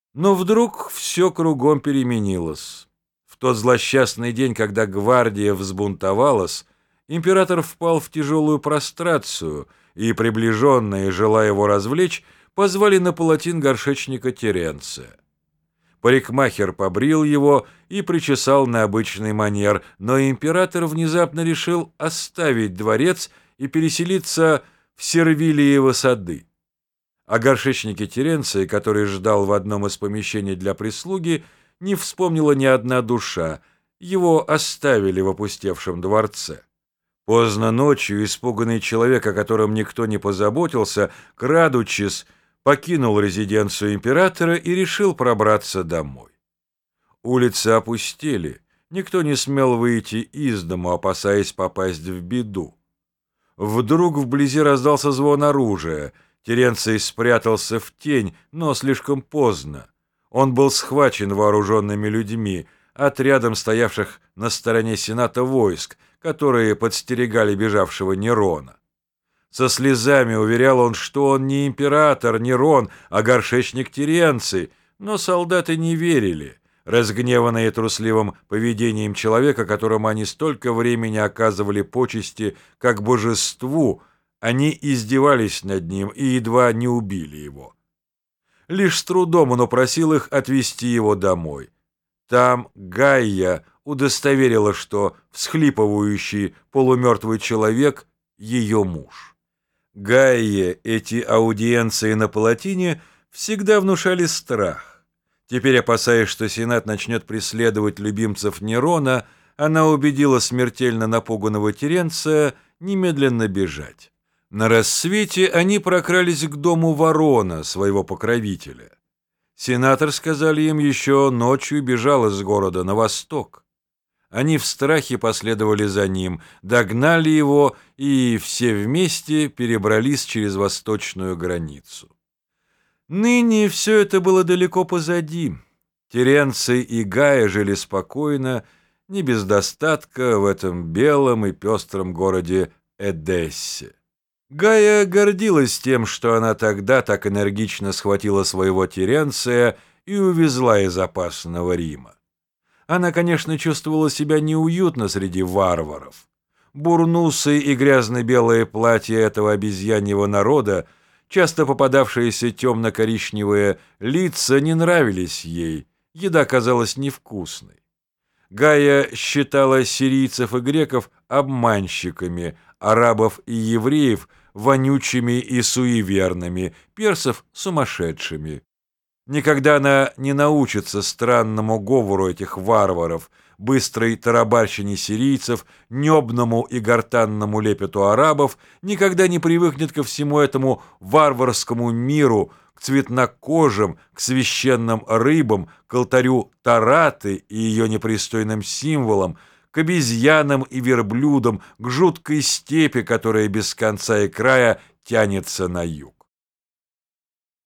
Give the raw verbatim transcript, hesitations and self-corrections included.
Но вдруг все кругом переменилось. В тот злосчастный день, когда гвардия взбунтовалась, император впал в тяжелую прострацию, и приближенные, желая его развлечь, позвали на палатин горшечника Теренция. Парикмахер побрил его и причесал на обычный манер, но император внезапно решил оставить дворец и переселиться в Сервилиевы сады. О горшечнике Теренции, который ждал в одном из помещений для прислуги, не вспомнила ни одна душа, его оставили в опустевшем дворце. Поздно ночью испуганный человек, о котором никто не позаботился, крадучись, покинул резиденцию императора и решил пробраться домой. Улицы опустели, никто не смел выйти из дому, опасаясь попасть в беду. Вдруг вблизи раздался звон оружия. Теренций спрятался в тень, но слишком поздно. Он был схвачен вооруженными людьми, отрядом стоявших на стороне Сената войск, которые подстерегали бежавшего Нерона. Со слезами уверял он, что он не император Нерон, а горшечник Теренций, но солдаты не верили, разгневанные трусливым поведением человека, которому они столько времени оказывали почести как божеству. Они издевались над ним и едва не убили его. Лишь с трудом он упросил их отвезти его домой. Там Гайя удостоверила, что всхлипывающий полумертвый человек — ее муж. Гайе эти аудиенции на палатине всегда внушали страх. Теперь, опасаясь, что Сенат начнет преследовать любимцев Нерона, она убедила смертельно напуганного Теренция немедленно бежать. На рассвете они прокрались к дому Ворона, своего покровителя. Сенатор, сказали им, еще ночью бежал из города на восток. Они в страхе последовали за ним, догнали его и все вместе перебрались через восточную границу. Ныне все это было далеко позади. Теренций и Гайя жили спокойно, не без достатка в этом белом и пестром городе Эдессе. Гайя гордилась тем, что она тогда так энергично схватила своего Теренция и увезла из опасного Рима. Она, конечно, чувствовала себя неуютно среди варваров. Бурнусы и грязно-белые платья этого обезьяньего народа, часто попадавшиеся темно-коричневые лица, не нравились ей, еда казалась невкусной. Гайя считала сирийцев и греков обманщиками, арабов и евреев вонючими и суеверными, персов сумасшедшими. Никогда она не научится странному говору этих варваров, быстрой тарабарщине сирийцев, небному и гортанному лепету арабов, никогда не привыкнет ко всему этому варварскому миру, к цветнокожим, к священным рыбам, к алтарю Тараты и ее непристойным символам, к обезьянам и верблюдам, к жуткой степи, которая без конца и края тянется на юг.